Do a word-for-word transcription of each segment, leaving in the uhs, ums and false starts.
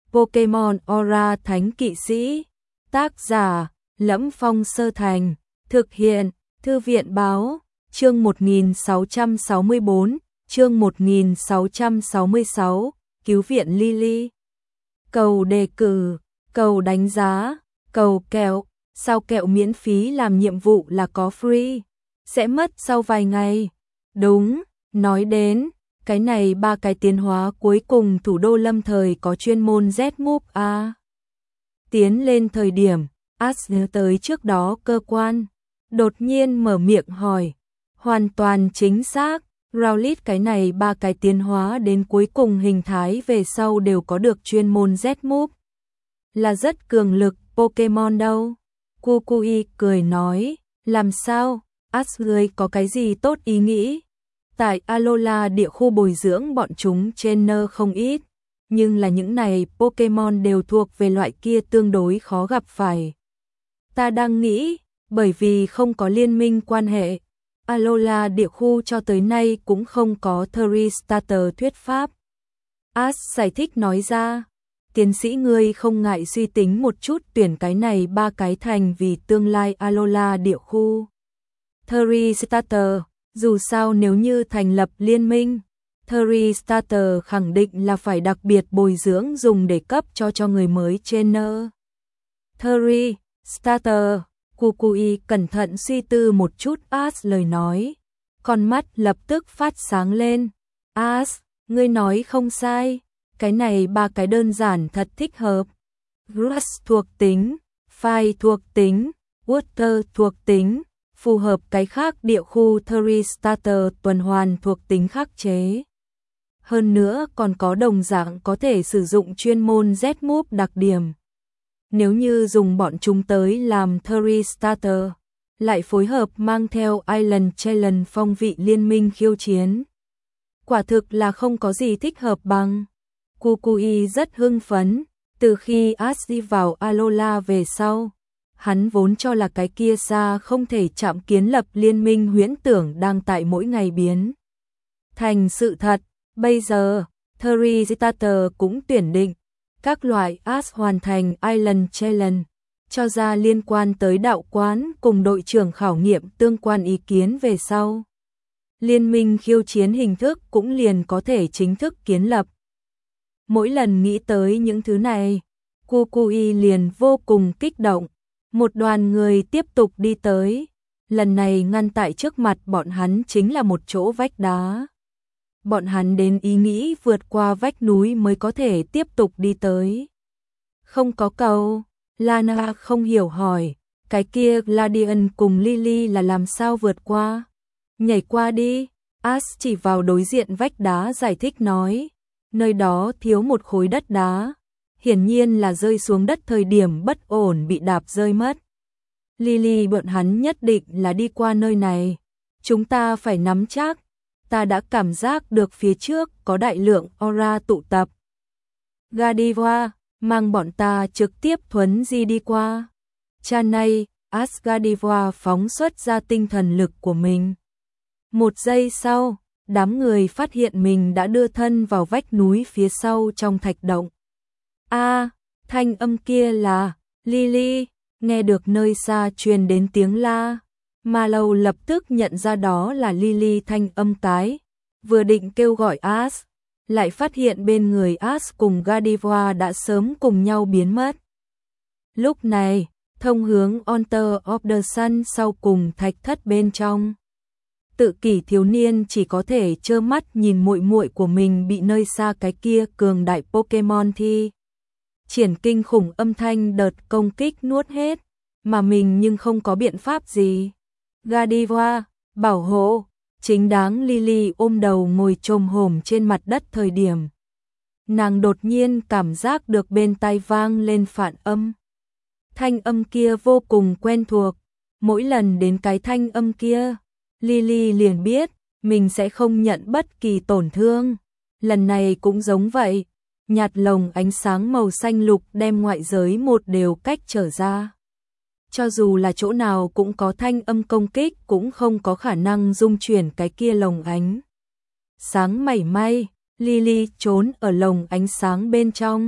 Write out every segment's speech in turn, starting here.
Pokemon Aura Thánh Kỵ Sĩ. Tác giả: Lẫm Phong Sơ Thành. Thực hiện: Thư viện Báo. Chương một nghìn sáu trăm sáu mươi bốn, chương một nghìn sáu trăm sáu mươi sáu, Cứu viện Lily. Cầu đề cử, cầu đánh giá, cầu kẹo. Sao kẹo miễn phí làm nhiệm vụ là có free, sẽ mất sau vài ngày. Đúng, nói đến cái này ba cái tiến hóa cuối cùng thủ đô lâm thời có chuyên môn Z-Move a. Tiến lên thời điểm, Ash nhớ tới trước đó cơ quan, đột nhiên mở miệng hỏi. Hoàn toàn chính xác, Rowlet cái này ba cái tiến hóa đến cuối cùng hình thái về sau đều có được chuyên môn Z-Move. Là rất cường lực Pokemon đâu. Kukui cười nói, làm sao, Ash ngươi có cái gì tốt ý nghĩ? Tại Alola địa khu bồi dưỡng bọn chúng trainer không ít, nhưng là những này Pokemon đều thuộc về loại kia tương đối khó gặp phải. Ta đang nghĩ, bởi vì không có liên minh quan hệ, Alola địa khu cho tới nay cũng không có Theory Starter thuyết pháp. Ash giải thích nói ra, tiến sĩ ngươi không ngại suy tính một chút tuyển cái này ba cái thành vì tương lai Alola địa khu. Theory Starter, dù sao nếu như thành lập liên minh, Theory Starter khẳng định là phải đặc biệt bồi dưỡng dùng để cấp cho cho người mới trainer. Theory Starter, Kukui cẩn thận suy tư một chút Ash lời nói, con mắt lập tức phát sáng lên. Ash, ngươi nói không sai, cái này ba cái đơn giản thật thích hợp. Grass thuộc tính, Fire thuộc tính, Water thuộc tính, phù hợp cái khác địa khu Theory Starter tuần hoàn thuộc tính khắc chế. Hơn nữa còn có đồng dạng có thể sử dụng chuyên môn Z-Move đặc điểm. Nếu như dùng bọn chúng tới làm Theory Starter, lại phối hợp mang theo Island Challenge phong vị liên minh khiêu chiến. Quả thực là không có gì thích hợp bằng. Kukui rất hưng phấn, từ khi Ash đi vào Alola về sau, hắn vốn cho là cái kia xa không thể chạm kiến lập liên minh huyễn tưởng đang tại mỗi ngày biến thành sự thật. Bây giờ, Theory Starter cũng tuyển định các loại Ash hoàn thành Island Challenge, cho ra liên quan tới đạo quán cùng đội trưởng khảo nghiệm tương quan ý kiến về sau. Liên minh khiêu chiến hình thức cũng liền có thể chính thức kiến lập. Mỗi lần nghĩ tới những thứ này, Kukui liền vô cùng kích động. Một đoàn người tiếp tục đi tới, lần này ngăn tại trước mặt bọn hắn chính là một chỗ vách đá. Bọn hắn đến ý nghĩ vượt qua vách núi mới có thể tiếp tục đi tới. Không có cầu, Lana không hiểu hỏi, cái kia Gladian cùng Lily là làm sao vượt qua? Nhảy qua đi, Ash chỉ vào đối diện vách đá giải thích nói, nơi đó thiếu một khối đất đá. Hiển nhiên là rơi xuống đất thời điểm bất ổn bị đạp rơi mất. Lily bọn hắn nhất định là đi qua nơi này. Chúng ta phải nắm chắc. Ta đã cảm giác được phía trước có đại lượng aura tụ tập. Gardevoir, mang bọn ta trực tiếp thuấn di đi qua. Chanay, Ash Gardevoir phóng xuất ra tinh thần lực của mình. Một giây sau, đám người phát hiện mình đã đưa thân vào vách núi phía sau trong thạch động. A, à, thanh âm kia là Lily, nghe được nơi xa truyền đến tiếng la. Mallow lập tức nhận ra đó là Lily thanh âm cái, vừa định kêu gọi Ash, lại phát hiện bên người Ash cùng Gardevoir đã sớm cùng nhau biến mất. Lúc này, thông hướng Altar of the Sun sau cùng thạch thất bên trong. Tự kỷ thiếu niên chỉ có thể trơ mắt nhìn muội muội của mình bị nơi xa cái kia cường đại Pokemon thi triển kinh khủng âm thanh đợt công kích nuốt hết, mà mình nhưng không có biện pháp gì. Gardevoir, bảo hộ, chính đáng Lily ôm đầu ngồi chồm hổm trên mặt đất thời điểm. Nàng đột nhiên cảm giác được bên tai vang lên phản âm. Thanh âm kia vô cùng quen thuộc, mỗi lần đến cái thanh âm kia, Lily liền biết mình sẽ không nhận bất kỳ tổn thương. Lần này cũng giống vậy. Nhạt lồng ánh sáng màu xanh lục đem ngoại giới một đều cách trở ra. Cho dù là chỗ nào cũng có thanh âm công kích cũng không có khả năng dung chuyển cái kia lồng ánh sáng mảy may. Lily trốn ở lồng ánh sáng bên trong,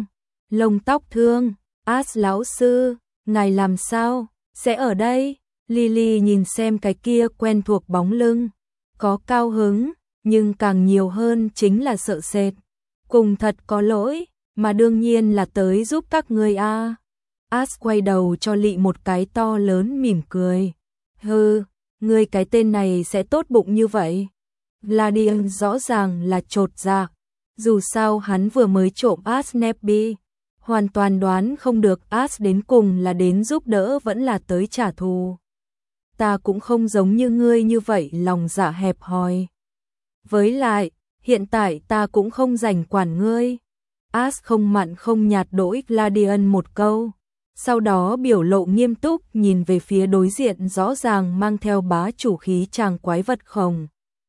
lông tóc thương, As lão sư, ngài làm sao, sẽ ở đây? Lily nhìn xem cái kia quen thuộc bóng lưng, có cao hứng, nhưng càng nhiều hơn chính là sợ sệt. Cùng thật có lỗi, mà đương nhiên là tới giúp các ngươi a. As quay đầu cho Lị một cái to lớn mỉm cười. Hừ, ngươi cái tên này sẽ tốt bụng như vậy. Gladian rõ ràng là chột dạ. Dù sao hắn vừa mới trộm As Nepi, hoàn toàn đoán không được As đến cùng là đến giúp đỡ vẫn là tới trả thù. Ta cũng không giống như ngươi như vậy lòng dạ hẹp hòi. Với lại, hiện tại ta cũng không rảnh quản ngươi. As không mặn không nhạt đỗi Gladian một câu. Sau đó biểu lộ nghiêm túc nhìn về phía đối diện rõ ràng mang theo bá chủ khí chàng quái vật khổng.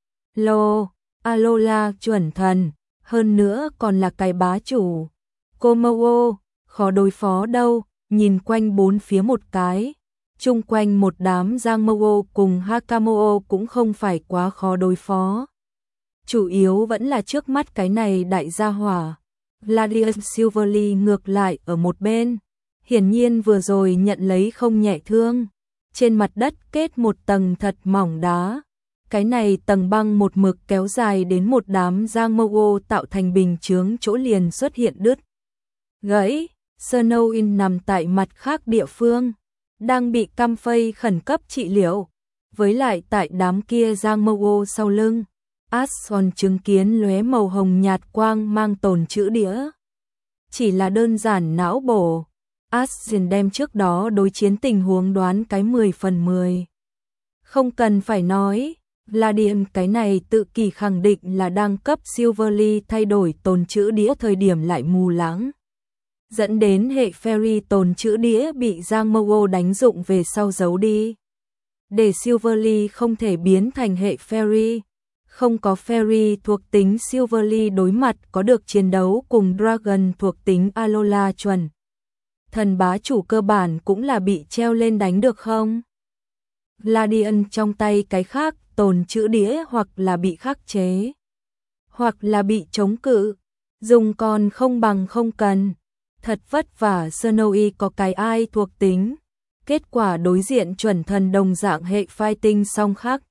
Lô, Alola chuẩn thần, hơn nữa còn là cái bá chủ. Komodo, khó đối phó đâu, nhìn quanh bốn phía một cái. Chung quanh một đám Giangmo cùng Hakamoto cũng không phải quá khó đối phó. Chủ yếu vẫn là trước mắt cái này đại gia hỏa. Gladius Silverly ngược lại ở một bên. Hiển nhiên vừa rồi nhận lấy không nhẹ thương. Trên mặt đất kết một tầng thật mỏng đá. Cái này tầng băng một mực kéo dài đến một đám Giangmo tạo thành bình chướng chỗ liền xuất hiện đứt. Gãy, Snowin nằm tại mặt khác địa phương. Đang bị căm phây khẩn cấp trị liệu. Với lại tại đám kia Giangmo sau lưng. As còn chứng kiến lóe màu hồng nhạt quang mang tồn chữ đĩa. Chỉ là đơn giản não bổ. As dần đem trước đó đối chiến tình huống đoán cái mười phần mười. Không cần phải nói, Gladian cái này tự kỳ khẳng định là đang cấp Silverly thay đổi tồn chữ đĩa thời điểm lại mù lắng. Dẫn đến hệ Fairy tồn chữ đĩa bị Giangmo đánh dụng về sau giấu đi. Để Silverly không thể biến thành hệ Fairy. Không có Fairy thuộc tính Silverly đối mặt có được chiến đấu cùng Dragon thuộc tính Alola chuẩn. Thần bá chủ cơ bản cũng là bị treo lên đánh được không? Gladian trong tay cái khác tồn chữ đĩa hoặc là bị khắc chế. Hoặc là bị chống cự. Dùng còn không bằng không cần. Thật vất vả Snowy có cái ai thuộc tính. Kết quả đối diện chuẩn thần đồng dạng hệ fighting song khắc.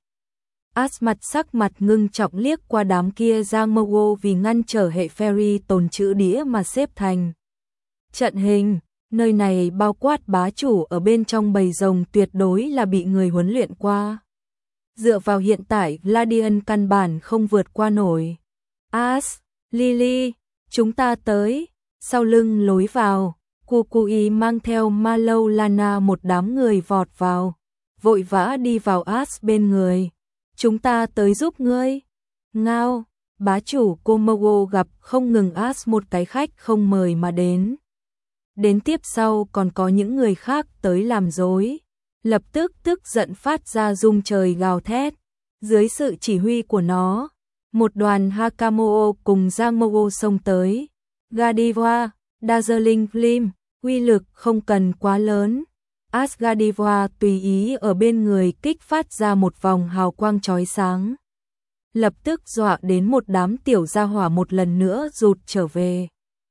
As mặt sắc mặt ngưng trọng liếc qua đám kia Giangmo vì ngăn trở hệ Fairy tồn chữ đĩa mà xếp thành trận hình. Nơi này bao quát bá chủ ở bên trong bầy rồng tuyệt đối là bị người huấn luyện qua. Dựa vào hiện tại Gladian căn bản không vượt qua nổi. As, Lily, chúng ta tới. Sau lưng lối vào, Kukui mang theo Mallow Lana một đám người vọt vào. Vội vã đi vào As bên người. Chúng ta tới giúp ngươi. Ngao, bá chủ Komodo gặp không ngừng As một cái khách không mời mà đến. Đến tiếp sau còn có những người khác tới làm dối. Lập tức tức giận phát ra rung trời gào thét. Dưới sự chỉ huy của nó, một đoàn Hakamoto cùng Giangmo xông tới. Godiva, Dazzling Gleam, uy lực không cần quá lớn. Asgardiva tùy ý ở bên người kích phát ra một vòng hào quang chói sáng. Lập tức dọa đến một đám tiểu gia hỏa một lần nữa rụt trở về.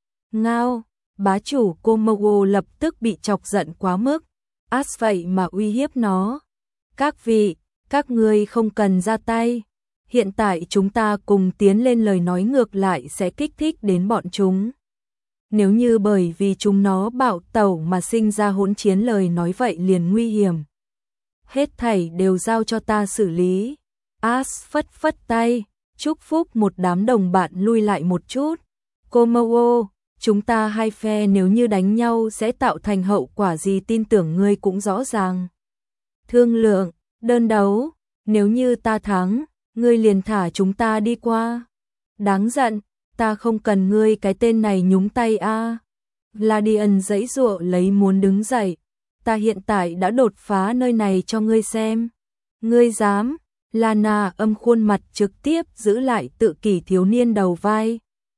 Ngao, bá chủ Komodo lập tức bị chọc giận quá mức. As vậy mà uy hiếp nó. Các vị, các ngươi không cần ra tay. Hiện tại chúng ta cùng tiến lên lời nói ngược lại sẽ kích thích đến bọn chúng. Nếu như bởi vì chúng nó bạo tẩu mà sinh ra hỗn chiến lời nói vậy liền nguy hiểm. Hết thảy đều giao cho ta xử lý. As phất phất tay, chúc phúc một đám đồng bạn lui lại một chút. Komodo, chúng ta hai phe nếu như đánh nhau sẽ tạo thành hậu quả gì tin tưởng ngươi cũng rõ ràng. Thương lượng, đơn đấu, nếu như ta thắng, ngươi liền thả chúng ta đi qua. Đáng giận. Ta không cần ngươi cái tên này nhúng tay a. À. Gladian giãy giụa lấy muốn đứng dậy. Ta hiện tại đã đột phá nơi này cho ngươi xem. Ngươi dám? Lana âm khuôn mặt trực tiếp giữ lại tự kỷ thiếu niên đầu vai.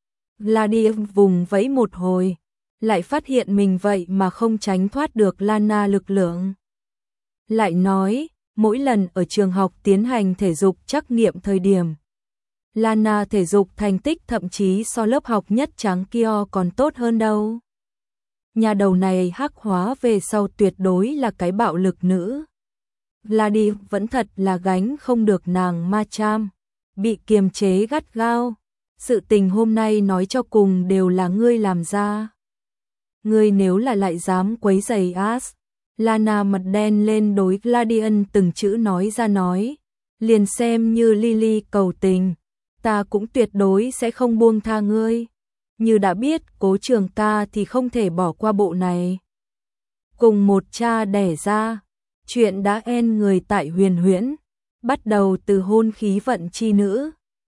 Gladian vùng vẫy một hồi, lại phát hiện mình vậy mà không tránh thoát được Lana lực lượng. Lại nói, mỗi lần ở trường học tiến hành thể dục trắc nghiệm thời điểm, Lana thể dục thành tích thậm chí so lớp học nhất trắng kia còn tốt hơn đâu. Nhà đầu này hắc hóa về sau tuyệt đối là cái bạo lực nữ. Vladi vẫn thật là gánh không được nàng Macham, bị kiềm chế gắt gao. Sự tình hôm nay nói cho cùng đều là ngươi làm ra. Ngươi nếu là lại dám quấy rầy As, Lana mặt đen lên đối Gladian từng chữ nói ra nói, liền xem như Lily cầu tình, ta cũng tuyệt đối sẽ không buông tha ngươi. Như đã biết Cố Trường Ca thì không thể bỏ qua bộ này. Cùng một cha đẻ ra, chuyện đã en người tại Huyền Huyễn, bắt đầu từ hôn khí vận chi nữ,